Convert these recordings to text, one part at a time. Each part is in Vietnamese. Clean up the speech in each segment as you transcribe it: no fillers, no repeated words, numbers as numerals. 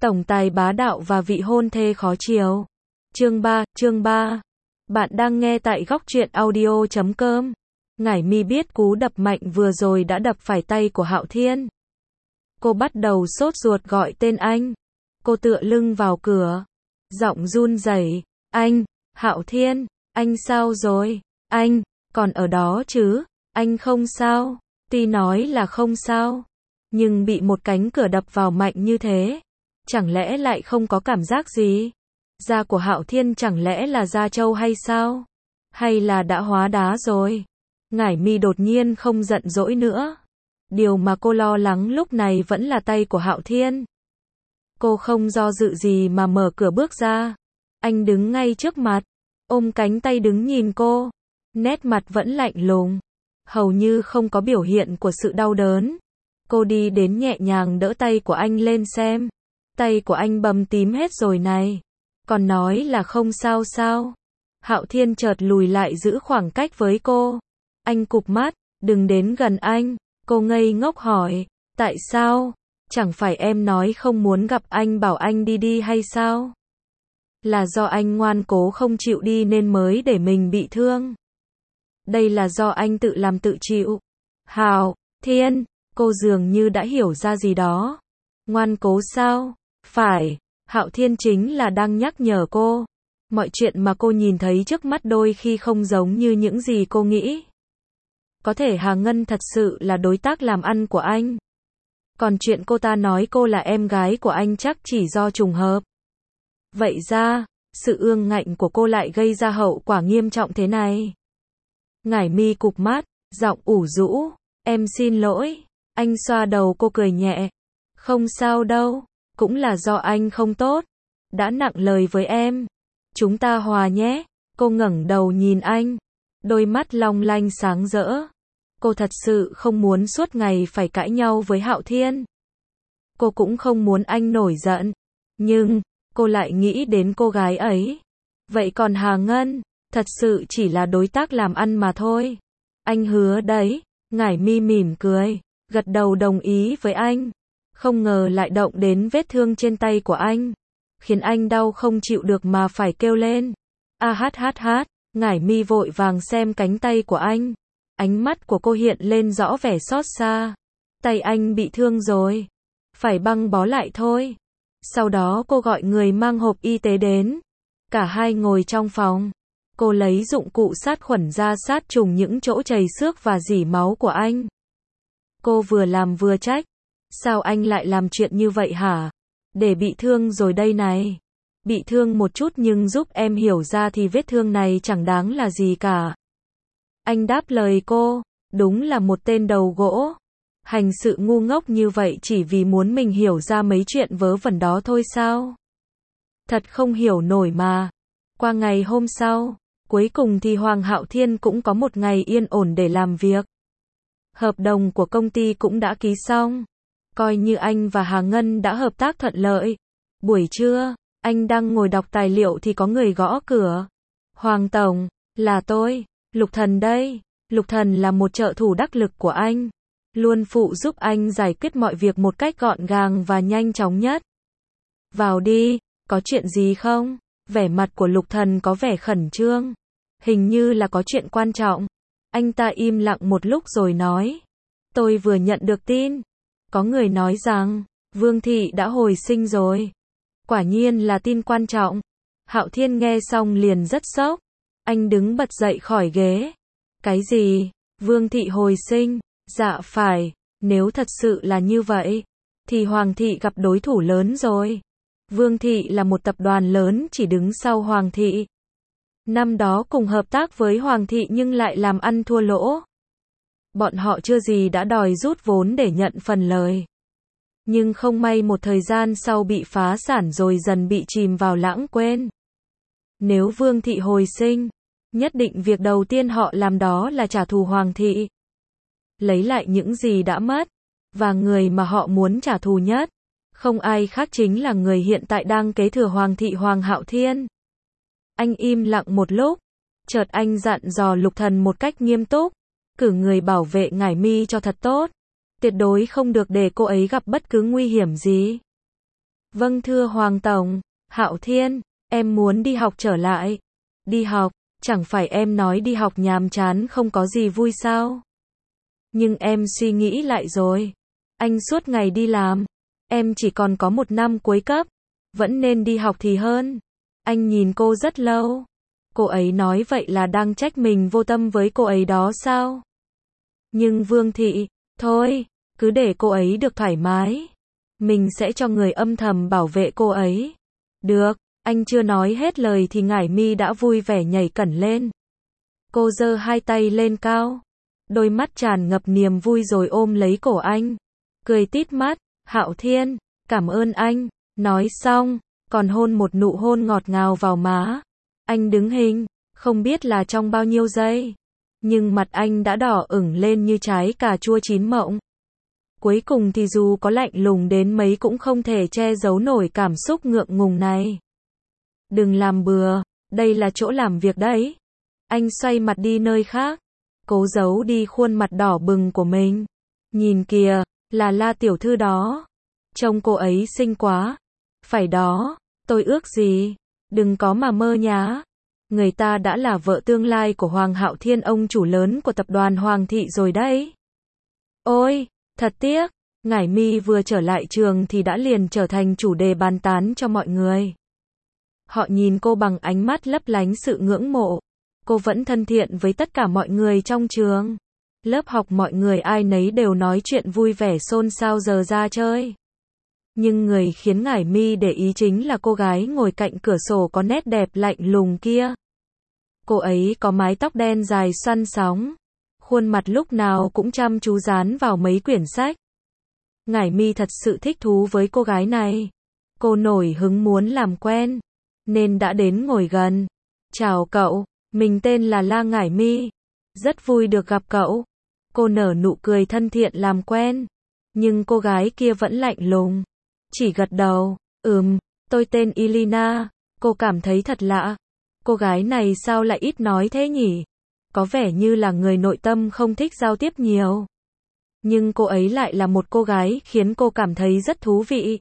Tổng tài bá đạo và vị hôn thê khó chiều. Chương 3. Bạn đang nghe tại góc truyện audio.com. Ngải Mi biết cú đập mạnh vừa rồi đã đập phải tay của Hạo Thiên. Cô bắt đầu sốt ruột gọi tên anh. Cô tựa lưng vào cửa, giọng run rẩy, "Anh, Hạo Thiên, anh sao rồi? Anh, còn ở đó chứ? Anh không sao?" Tuy nói là không sao, nhưng bị một cánh cửa đập vào mạnh như thế, chẳng lẽ lại không có cảm giác gì? Da của Hạo Thiên chẳng lẽ là da trâu hay sao? Hay là đã hóa đá rồi? Ngải Mi đột nhiên không giận dỗi nữa. Điều mà cô lo lắng lúc này vẫn là tay của Hạo Thiên. Cô không do dự gì mà mở cửa bước ra. Anh đứng ngay trước mặt, ôm cánh tay đứng nhìn cô. Nét mặt vẫn lạnh lùng, hầu như không có biểu hiện của sự đau đớn. Cô đi đến nhẹ nhàng đỡ tay của anh lên xem. Tay của anh bầm tím hết rồi này. Còn nói là không sao sao? Hạo Thiên chợt lùi lại giữ khoảng cách với cô. Anh cụp mắt, đừng đến gần anh. Cô ngây ngốc hỏi, tại sao? Chẳng phải em nói không muốn gặp anh bảo anh đi hay sao? Là do anh ngoan cố không chịu đi nên mới để mình bị thương. Đây là do anh tự làm tự chịu. Hạo Thiên, cô dường như đã hiểu ra gì đó. Ngoan cố sao? Phải, Hạo Thiên chính là đang nhắc nhở cô. Mọi chuyện mà cô nhìn thấy trước mắt đôi khi không giống như những gì cô nghĩ. Có thể Hà Ngân thật sự là đối tác làm ăn của anh. Còn chuyện cô ta nói cô là em gái của anh chắc chỉ do trùng hợp. Vậy ra, sự ương ngạnh của cô lại gây ra hậu quả nghiêm trọng thế này. Ngải Mi cụp mắt, giọng ủ rũ, em xin lỗi. Anh xoa đầu cô cười nhẹ. Không sao đâu, cũng là do anh không tốt. Đã nặng lời với em. Chúng ta hòa nhé. Cô ngẩng đầu nhìn anh. Đôi mắt long lanh sáng rỡ. Cô thật sự không muốn suốt ngày phải cãi nhau với Hạo Thiên. Cô cũng không muốn anh nổi giận. Nhưng, cô lại nghĩ đến cô gái ấy. Vậy còn Hà Ngân, thật sự chỉ là đối tác làm ăn mà thôi. Anh hứa đấy. Ngải Mi mỉm cười, gật đầu đồng ý với anh. Không ngờ lại động đến vết thương trên tay của anh, khiến anh đau không chịu được mà phải kêu lên. Ngải Mi vội vàng xem cánh tay của anh. Ánh mắt của cô hiện lên rõ vẻ xót xa. Tay anh bị thương rồi, phải băng bó lại thôi. Sau đó cô gọi người mang hộp y tế đến. Cả hai ngồi trong phòng. Cô lấy dụng cụ sát khuẩn ra sát trùng những chỗ chảy xước và rỉ máu của anh. Cô vừa làm vừa trách. Sao anh lại làm chuyện như vậy hả? Để bị thương rồi đây này. Bị thương một chút nhưng giúp em hiểu ra thì vết thương này chẳng đáng là gì cả. Anh đáp lời cô, đúng là một tên đầu gỗ. Hành sự ngu ngốc như vậy chỉ vì muốn mình hiểu ra mấy chuyện vớ vẩn đó thôi sao? Thật không hiểu nổi mà. Qua ngày hôm sau, cuối cùng thì Hoàng Hạo Thiên cũng có một ngày yên ổn để làm việc. Hợp đồng của công ty cũng đã ký xong. Coi như anh và Hà Ngân đã hợp tác thuận lợi. Buổi trưa, anh đang ngồi đọc tài liệu thì có người gõ cửa. Hoàng Tổng, là tôi, Lục Thần đây. Lục Thần là một trợ thủ đắc lực của anh. Luôn phụ giúp anh giải quyết mọi việc một cách gọn gàng và nhanh chóng nhất. Vào đi, có chuyện gì không? Vẻ mặt của Lục Thần có vẻ khẩn trương. Hình như là có chuyện quan trọng. Anh ta im lặng một lúc rồi nói. Tôi vừa nhận được tin. Có người nói rằng, Vương Thị đã hồi sinh rồi. Quả nhiên là tin quan trọng. Hạo Thiên nghe xong liền rất sốc. Anh đứng bật dậy khỏi ghế. Cái gì? Vương Thị hồi sinh? Dạ phải. Nếu thật sự là như vậy, thì Hoàng Thị gặp đối thủ lớn rồi. Vương Thị là một tập đoàn lớn chỉ đứng sau Hoàng Thị. Năm đó cùng hợp tác với Hoàng Thị nhưng lại làm ăn thua lỗ. Bọn họ chưa gì đã đòi rút vốn để nhận phần lời. Nhưng không may một thời gian sau bị phá sản rồi dần bị chìm vào lãng quên. Nếu Vương Thị hồi sinh, nhất định việc đầu tiên họ làm đó là trả thù Hoàng Thị. Lấy lại những gì đã mất. Và người mà họ muốn trả thù nhất, không ai khác chính là người hiện tại đang kế thừa Hoàng Thị, Hoàng Hạo Thiên. Anh im lặng một lúc. Chợt anh dặn dò Lục Thần một cách nghiêm túc. Cử người bảo vệ Ngải Mi cho thật tốt. Tuyệt đối không được để cô ấy gặp bất cứ nguy hiểm gì. Vâng thưa Hoàng Tổng, Hạo Thiên, em muốn đi học trở lại. Đi học, chẳng phải em nói đi học nhàm chán không có gì vui sao? Nhưng em suy nghĩ lại rồi. Anh suốt ngày đi làm. Em chỉ còn có 1 năm cuối cấp. Vẫn nên đi học thì hơn. Anh nhìn cô rất lâu. Cô ấy nói vậy là đang trách mình vô tâm với cô ấy đó sao? Nhưng Vương Thị, thôi, cứ để cô ấy được thoải mái. Mình sẽ cho người âm thầm bảo vệ cô ấy. Được, anh chưa nói hết lời thì Ngải Mi đã vui vẻ nhảy cẩn lên. Cô giơ 2 tay lên cao. Đôi mắt tràn ngập niềm vui rồi ôm lấy cổ anh. Cười tít mắt, Hạo Thiên, cảm ơn anh. Nói xong, còn hôn một nụ hôn ngọt ngào vào má. Anh đứng hình, không biết là trong bao nhiêu giây. Nhưng mặt anh đã đỏ ửng lên như trái cà chua chín mọng. Cuối cùng thì dù có lạnh lùng đến mấy cũng không thể che giấu nổi cảm xúc ngượng ngùng này. Đừng làm bừa, đây là chỗ làm việc đấy. Anh xoay mặt đi nơi khác, cố giấu đi khuôn mặt đỏ bừng của mình. Nhìn kìa, là La tiểu thư đó. Trông cô ấy xinh quá. Phải đó, tôi ước gì. Đừng có mà mơ nhá. Người ta đã là vợ tương lai của Hoàng Hạo Thiên, ông chủ lớn của tập đoàn Hoàng Thị rồi đấy. Ôi, thật tiếc, Ngải Mi vừa trở lại trường thì đã liền trở thành chủ đề bàn tán cho mọi người. Họ nhìn cô bằng ánh mắt lấp lánh sự ngưỡng mộ. Cô vẫn thân thiện với tất cả mọi người trong trường. Lớp học mọi người ai nấy đều nói chuyện vui vẻ xôn xao giờ ra chơi. Nhưng người khiến Ngải Mi để ý chính là cô gái ngồi cạnh cửa sổ có nét đẹp lạnh lùng kia. Cô ấy có mái tóc đen dài xoăn sóng. Khuôn mặt lúc nào cũng chăm chú dán vào mấy quyển sách. Ngải Mi thật sự thích thú với cô gái này. Cô nổi hứng muốn làm quen, nên đã đến ngồi gần. Chào cậu, mình tên là La Ngải Mi. Rất vui được gặp cậu. Cô nở nụ cười thân thiện làm quen. Nhưng cô gái kia vẫn lạnh lùng. Chỉ gật đầu, tôi tên Elina. Cô cảm thấy thật lạ. Cô gái này sao lại ít nói thế nhỉ? Có vẻ như là người nội tâm không thích giao tiếp nhiều. Nhưng cô ấy lại là một cô gái khiến cô cảm thấy rất thú vị.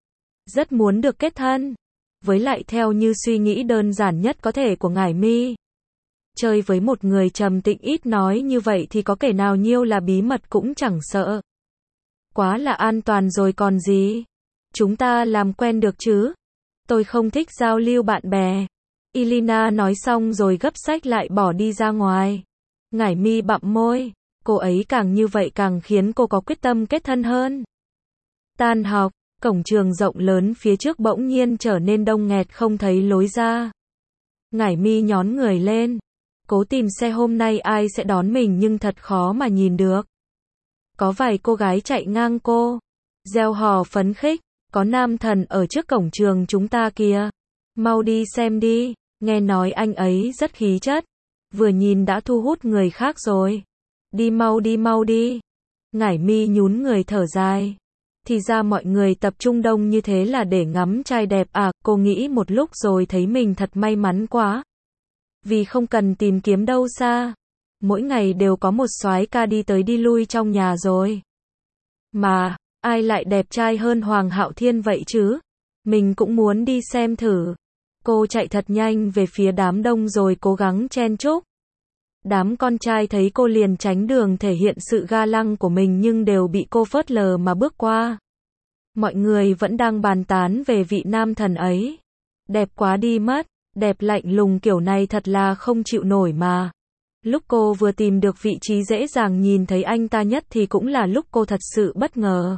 Rất muốn được kết thân. Với lại theo như suy nghĩ đơn giản nhất có thể của Ngải Mi. Chơi với một người trầm tĩnh ít nói như vậy thì có kẻ nào nhiêu là bí mật cũng chẳng sợ. Quá là an toàn rồi còn gì. Chúng ta làm quen được chứ? Tôi không thích giao lưu bạn bè. Elina nói xong rồi gấp sách lại bỏ đi ra ngoài. Ngải Mi bặm môi. Cô ấy càng như vậy càng khiến cô có quyết tâm kết thân hơn. Tan học, cổng trường rộng lớn phía trước bỗng nhiên trở nên đông nghẹt không thấy lối ra. Ngải Mi nhón người lên. Cố tìm xe hôm nay ai sẽ đón mình nhưng thật khó mà nhìn được. Có vài cô gái chạy ngang cô. Reo hò phấn khích. Có nam thần ở trước cổng trường chúng ta kìa. Mau đi xem đi. Nghe nói anh ấy rất khí chất. Vừa nhìn đã thu hút người khác rồi. Đi mau đi. Ngải Mi nhún người thở dài. Thì ra mọi người tập trung đông như thế là để ngắm trai đẹp à, cô nghĩ một lúc rồi thấy mình thật may mắn quá. Vì không cần tìm kiếm đâu xa. Mỗi ngày đều có một soái ca đi tới đi lui trong nhà rồi. Mà, ai lại đẹp trai hơn Hoàng Hạo Thiên vậy chứ? Mình cũng muốn đi xem thử. Cô chạy thật nhanh về phía đám đông rồi cố gắng chen chúc. Đám con trai thấy cô liền tránh đường thể hiện sự ga lăng của mình nhưng đều bị cô phớt lờ mà bước qua. Mọi người vẫn đang bàn tán về vị nam thần ấy. Đẹp quá đi mất, đẹp lạnh lùng kiểu này thật là không chịu nổi mà. Lúc cô vừa tìm được vị trí dễ dàng nhìn thấy anh ta nhất thì cũng là lúc cô thật sự bất ngờ.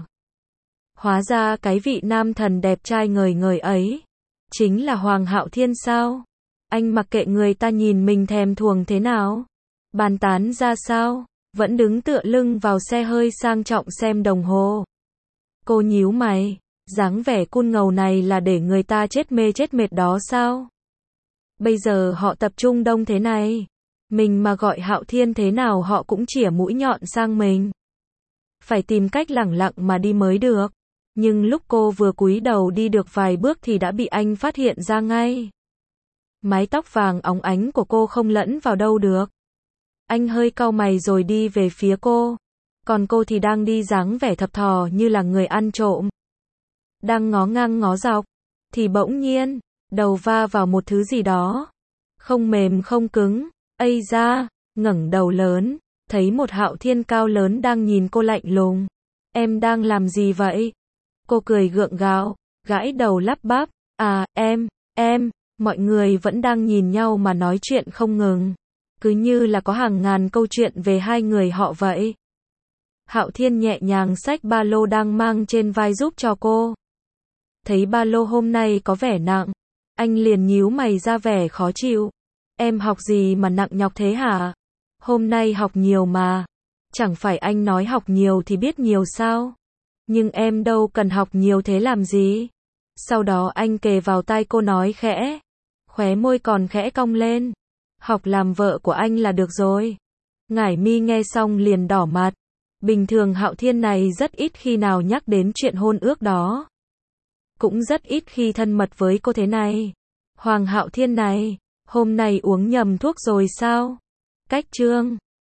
Hóa ra cái vị nam thần đẹp trai ngời ngời ấy chính là Hoàng Hạo Thiên sao? Anh mặc kệ người ta nhìn mình thèm thuồng thế nào. Bàn tán ra sao? Vẫn đứng tựa lưng vào xe hơi sang trọng xem đồng hồ. Cô nhíu mày. Dáng vẻ cool ngầu này là để người ta chết mê chết mệt đó sao? Bây giờ họ tập trung đông thế này. Mình mà gọi Hạo Thiên thế nào họ cũng chĩa mũi nhọn sang mình. Phải tìm cách lẳng lặng mà đi mới được. Nhưng lúc cô vừa cúi đầu đi được vài bước thì đã bị anh phát hiện ra ngay. Mái tóc vàng óng ánh của cô không lẫn vào đâu được. Anh hơi cau mày rồi đi về phía cô. Còn cô thì đang đi dáng vẻ thập thò như là người ăn trộm. đang ngó ngang ngó dọc, thì bỗng nhiên, đầu va vào một thứ gì đó. Không mềm không cứng, ây da, ngẩng đầu lớn, thấy một Hạo Thiên cao lớn đang nhìn cô lạnh lùng. Em đang làm gì vậy? Cô cười gượng gạo, gãi đầu lắp bắp, à, em, mọi người vẫn đang nhìn nhau mà nói chuyện không ngừng. Cứ như là có hàng ngàn câu chuyện về hai người họ vậy. Hạo Thiên nhẹ nhàng xách ba lô đang mang trên vai giúp cho cô. Thấy ba lô hôm nay có vẻ nặng, anh liền nhíu mày ra vẻ khó chịu. Em học gì mà nặng nhọc thế hả? Hôm nay học nhiều mà. Chẳng phải anh nói học nhiều thì biết nhiều sao? Nhưng em đâu cần học nhiều thế làm gì? Sau đó anh kề vào tai cô nói khẽ. Khóe môi còn khẽ cong lên. Học làm vợ của anh là được rồi. Ngải Mi nghe xong liền đỏ mặt. Bình thường Hạo Thiên này rất ít khi nào nhắc đến chuyện hôn ước đó. Cũng rất ít khi thân mật với cô thế này. Hoàng Hạo Thiên này, hôm nay uống nhầm thuốc rồi sao? Cách chương